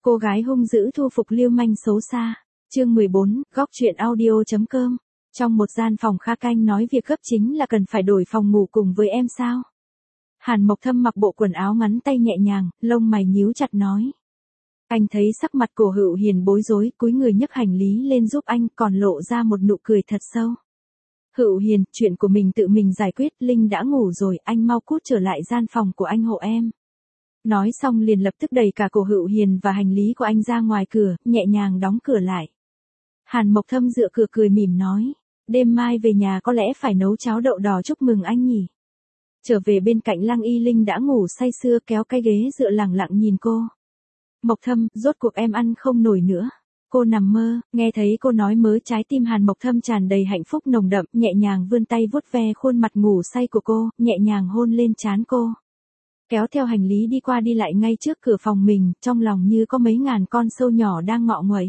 Cô gái hung dữ thu phục lưu manh xấu xa. Chương 14, góc truyện audio.com. Trong một gian phòng Kha Canh nói việc gấp chính là cần phải đổi phòng ngủ cùng với em sao? Hàn Mộc Thâm mặc bộ quần áo ngắn tay nhẹ nhàng, lông mày nhíu chặt nói. Anh thấy sắc mặt Cổ Hựu Hiền bối rối, cúi người nhấc hành lý lên giúp anh, còn lộ ra một nụ cười thật sâu. Hựu Hiền, chuyện của mình tự mình giải quyết, Linh đã ngủ rồi, anh mau cút trở lại gian phòng của anh hộ em. Nói xong liền lập tức đẩy cả Cổ Hựu Hiền và hành lý của anh ra ngoài cửa, nhẹ nhàng đóng cửa lại. Hàn Mộc Thâm dựa cửa cười mỉm nói, đêm mai về nhà có lẽ phải nấu cháo đậu đỏ chúc mừng anh nhỉ. Trở về bên cạnh Lăng Y Linh đã ngủ say sưa kéo cái ghế dựa lẳng lặng nhìn cô. Mộc Thâm, rốt cuộc em ăn không nổi nữa. Cô nằm mơ, nghe thấy cô nói mớ trái tim Hàn Mộc Thâm tràn đầy hạnh phúc nồng đậm, nhẹ nhàng vươn tay vuốt ve khuôn mặt ngủ say của cô, nhẹ nhàng hôn lên trán cô. Kéo theo hành lý đi qua đi lại ngay trước cửa phòng mình, trong lòng như có mấy ngàn con sâu nhỏ đang ngọ nguậy.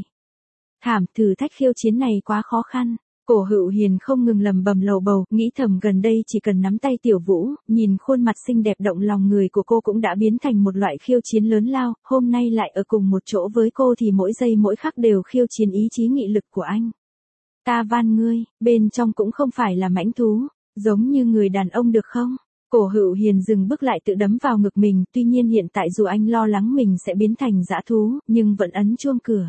Thử thách khiêu chiến này quá khó khăn. Cổ Hựu Hiền không ngừng lầm bầm lầu bầu, nghĩ thầm gần đây chỉ cần nắm tay Tiểu Vũ, nhìn khuôn mặt xinh đẹp động lòng người của cô cũng đã biến thành một loại khiêu chiến lớn lao, hôm nay lại ở cùng một chỗ với cô thì mỗi giây mỗi khắc đều khiêu chiến ý chí nghị lực của anh. Ta van ngươi, bên trong cũng không phải là mãnh thú, giống như người đàn ông được không? Cổ Hựu Hiền dừng bước lại tự đấm vào ngực mình, tuy nhiên hiện tại dù anh lo lắng mình sẽ biến thành dã thú, nhưng vẫn ấn chuông cửa.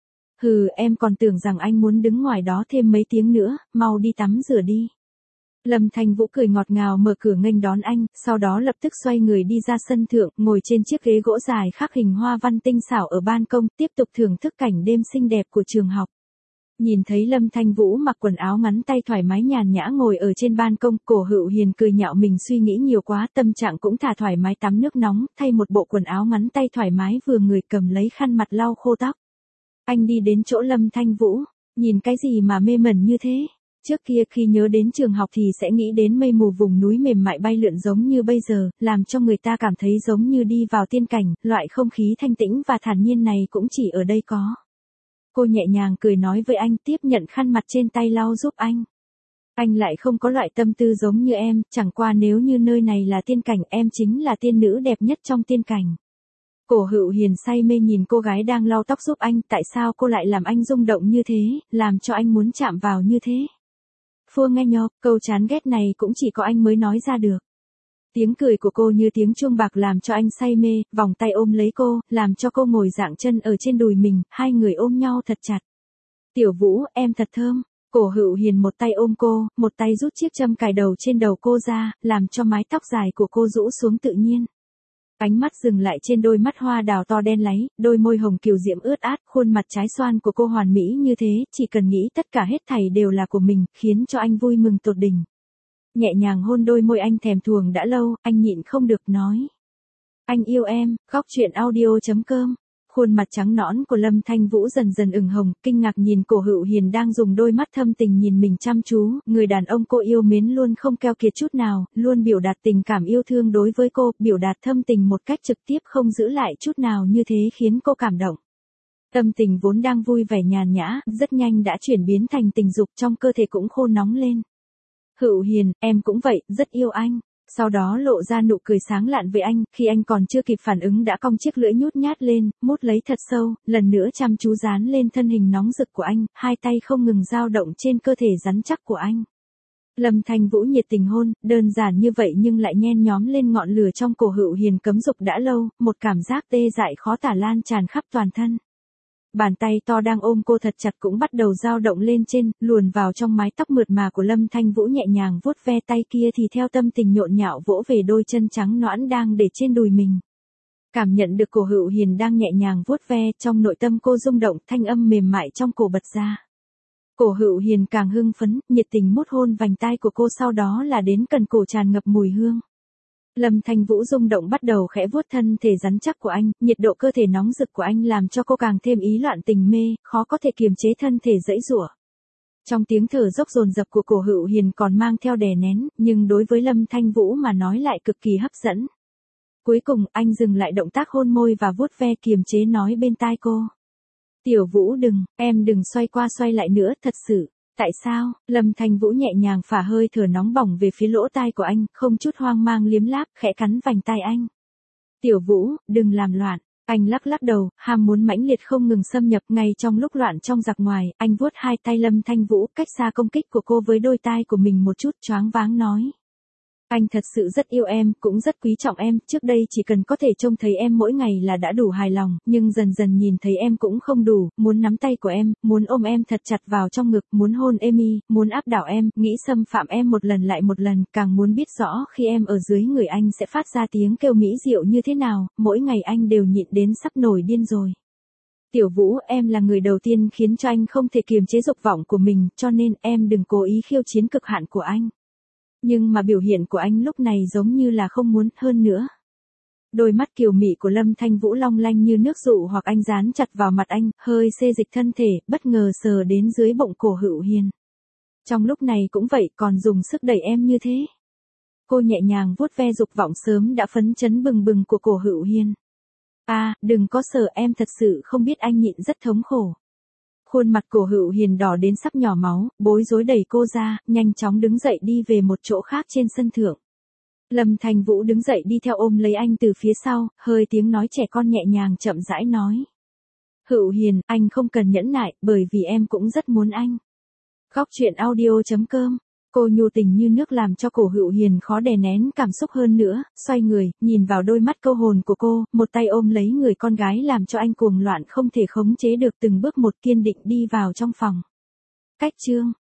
Em còn tưởng rằng anh muốn đứng ngoài đó thêm mấy tiếng nữa, mau đi tắm rửa đi. Lâm Thanh Vũ cười ngọt ngào mở cửa nghênh đón anh, sau đó lập tức xoay người đi ra sân thượng, ngồi trên chiếc ghế gỗ dài khắc hình hoa văn tinh xảo ở ban công, tiếp tục thưởng thức cảnh đêm xinh đẹp của trường học. Nhìn thấy Lâm Thanh Vũ mặc quần áo ngắn tay thoải mái nhàn nhã ngồi ở trên ban công, Cổ Hựu Hiền cười nhạo mình suy nghĩ nhiều quá, tâm trạng cũng thả thoải mái tắm nước nóng, thay một bộ quần áo ngắn tay thoải mái vừa người cầm lấy khăn mặt lau khô tóc. Anh đi đến chỗ Lâm Thanh Vũ, nhìn cái gì mà mê mẩn như thế? Trước kia khi nhớ đến trường học thì sẽ nghĩ đến mây mù vùng núi mềm mại bay lượn giống như bây giờ, làm cho người ta cảm thấy giống như đi vào tiên cảnh, loại không khí thanh tĩnh và thản nhiên này cũng chỉ ở đây có. Cô nhẹ nhàng cười nói với anh, tiếp nhận khăn mặt trên tay lau giúp anh. Anh lại không có loại tâm tư giống như em, chẳng qua nếu như nơi này là tiên cảnh em chính là tiên nữ đẹp nhất trong tiên cảnh. Cổ Hựu Hiền say mê nhìn cô gái đang lau tóc giúp anh, tại sao cô lại làm anh rung động như thế, làm cho anh muốn chạm vào như thế. Phua nghe nhọc, câu chán ghét này cũng chỉ có anh mới nói ra được. Tiếng cười của cô như tiếng chuông bạc làm cho anh say mê, vòng tay ôm lấy cô, làm cho cô ngồi dạng chân ở trên đùi mình, hai người ôm nhau thật chặt. Tiểu Vũ, em thật thơm. Cổ Hựu Hiền một tay ôm cô, một tay rút chiếc châm cài đầu trên đầu cô ra, làm cho mái tóc dài của cô rũ xuống tự nhiên. Ánh mắt dừng lại trên đôi mắt hoa đào to đen láy, đôi môi hồng kiều diễm ướt át, khuôn mặt trái xoan của cô hoàn mỹ như thế, chỉ cần nghĩ tất cả hết thảy đều là của mình, khiến cho anh vui mừng tột đỉnh. Nhẹ nhàng hôn đôi môi anh thèm thuồng đã lâu, anh nhịn không được nói. Anh yêu em, góc truyện audio.com. Khuôn mặt trắng nõn của Lâm Thanh Vũ dần dần ửng hồng, kinh ngạc nhìn Cổ Hựu Hiền đang dùng đôi mắt thâm tình nhìn mình chăm chú, người đàn ông cô yêu mến luôn không keo kiệt chút nào, luôn biểu đạt tình cảm yêu thương đối với cô, biểu đạt thâm tình một cách trực tiếp không giữ lại chút nào như thế khiến cô cảm động. Tâm tình vốn đang vui vẻ nhàn nhã, rất nhanh đã chuyển biến thành tình dục trong cơ thể cũng khô nóng lên. Hựu Hiền, em cũng vậy, rất yêu anh. Sau đó lộ ra nụ cười sáng lạn với anh, khi anh còn chưa kịp phản ứng đã cong chiếc lưỡi nhút nhát lên, mút lấy thật sâu, lần nữa chăm chú dán lên thân hình nóng rực của anh, hai tay không ngừng dao động trên cơ thể rắn chắc của anh. Lâm Thanh Vũ nhiệt tình hôn, đơn giản như vậy nhưng lại nhen nhóm lên ngọn lửa trong Cổ Hựu Hiền cấm dục đã lâu, một cảm giác tê dại khó tả lan tràn khắp toàn thân. Bàn tay to đang ôm cô thật chặt cũng bắt đầu dao động lên trên, luồn vào trong mái tóc mượt mà của Lâm Thanh Vũ nhẹ nhàng vuốt ve tay kia thì theo tâm tình nhộn nhạo vỗ về đôi chân trắng nõn đang để trên đùi mình. Cảm nhận được Cổ Hựu Hiền đang nhẹ nhàng vuốt ve, trong nội tâm cô rung động, thanh âm mềm mại trong cổ bật ra. Cổ Hựu Hiền càng hưng phấn, nhiệt tình mút hôn vành tai của cô sau đó là đến cần cổ tràn ngập mùi hương. Lâm Thanh Vũ rung động bắt đầu khẽ vuốt thân thể rắn chắc của anh, nhiệt độ cơ thể nóng rực của anh làm cho cô càng thêm ý loạn tình mê, khó có thể kiềm chế thân thể giãy giụa. Trong tiếng thở dốc dồn dập của Cổ Hựu Hiền còn mang theo đè nén, nhưng đối với Lâm Thanh Vũ mà nói lại cực kỳ hấp dẫn. Cuối cùng anh dừng lại động tác hôn môi và vuốt ve kiềm chế nói bên tai cô. Tiểu Vũ em đừng xoay qua xoay lại nữa, thật sự. Tại sao? Lâm Thanh Vũ nhẹ nhàng phả hơi thở nóng bỏng về phía lỗ tai của anh, không chút hoang mang liếm láp, khẽ cắn vành tai anh. Tiểu Vũ, đừng làm loạn. Anh lắc lắc đầu, ham muốn mãnh liệt không ngừng xâm nhập. Ngay trong lúc loạn trong giặc ngoài, anh vuốt hai tay Lâm Thanh Vũ, cách xa công kích của cô với đôi tai của mình một chút, choáng váng nói. Anh thật sự rất yêu em, cũng rất quý trọng em, trước đây chỉ cần có thể trông thấy em mỗi ngày là đã đủ hài lòng, nhưng dần dần nhìn thấy em cũng không đủ, muốn nắm tay của em, muốn ôm em thật chặt vào trong ngực, muốn hôn em muốn áp đảo em, nghĩ xâm phạm em một lần lại một lần, càng muốn biết rõ khi em ở dưới người anh sẽ phát ra tiếng kêu mỹ diệu như thế nào, mỗi ngày anh đều nhịn đến sắp nổi điên rồi. Tiểu Vũ, em là người đầu tiên khiến cho anh không thể kiềm chế dục vọng của mình, cho nên em đừng cố ý khiêu chiến cực hạn của anh. Nhưng mà biểu hiện của anh lúc này giống như là không muốn hơn nữa. Đôi mắt kiều mị của Lâm Thanh Vũ long lanh như nước dụ hoặc anh dán chặt vào mặt anh, hơi xê dịch thân thể, bất ngờ sờ đến dưới bụng cổ Hữu Hiền. Trong lúc này cũng vậy, còn dùng sức đẩy em như thế. Cô nhẹ nhàng vuốt ve dục vọng sớm đã phấn chấn bừng bừng của cổ Hữu Hiền. Đừng có sợ, em thật sự không biết anh nhịn rất thống khổ. Khuôn mặt cổ Hữu Hiền đỏ đến sắp nhỏ máu, bối rối đẩy cô ra, nhanh chóng đứng dậy đi về một chỗ khác trên sân thượng. Lâm Thanh Vũ đứng dậy đi theo ôm lấy anh từ phía sau, hơi tiếng nói trẻ con nhẹ nhàng chậm rãi nói. Hữu Hiền, anh không cần nhẫn nại, bởi vì em cũng rất muốn anh. Góc truyện audio.com. Cô nhu tình như nước làm cho cổ Hữu Hiền khó đè nén cảm xúc hơn nữa, xoay người, nhìn vào đôi mắt câu hồn của cô, một tay ôm lấy người con gái làm cho anh cuồng loạn không thể khống chế được, từng bước một kiên định đi vào trong phòng. Cách chương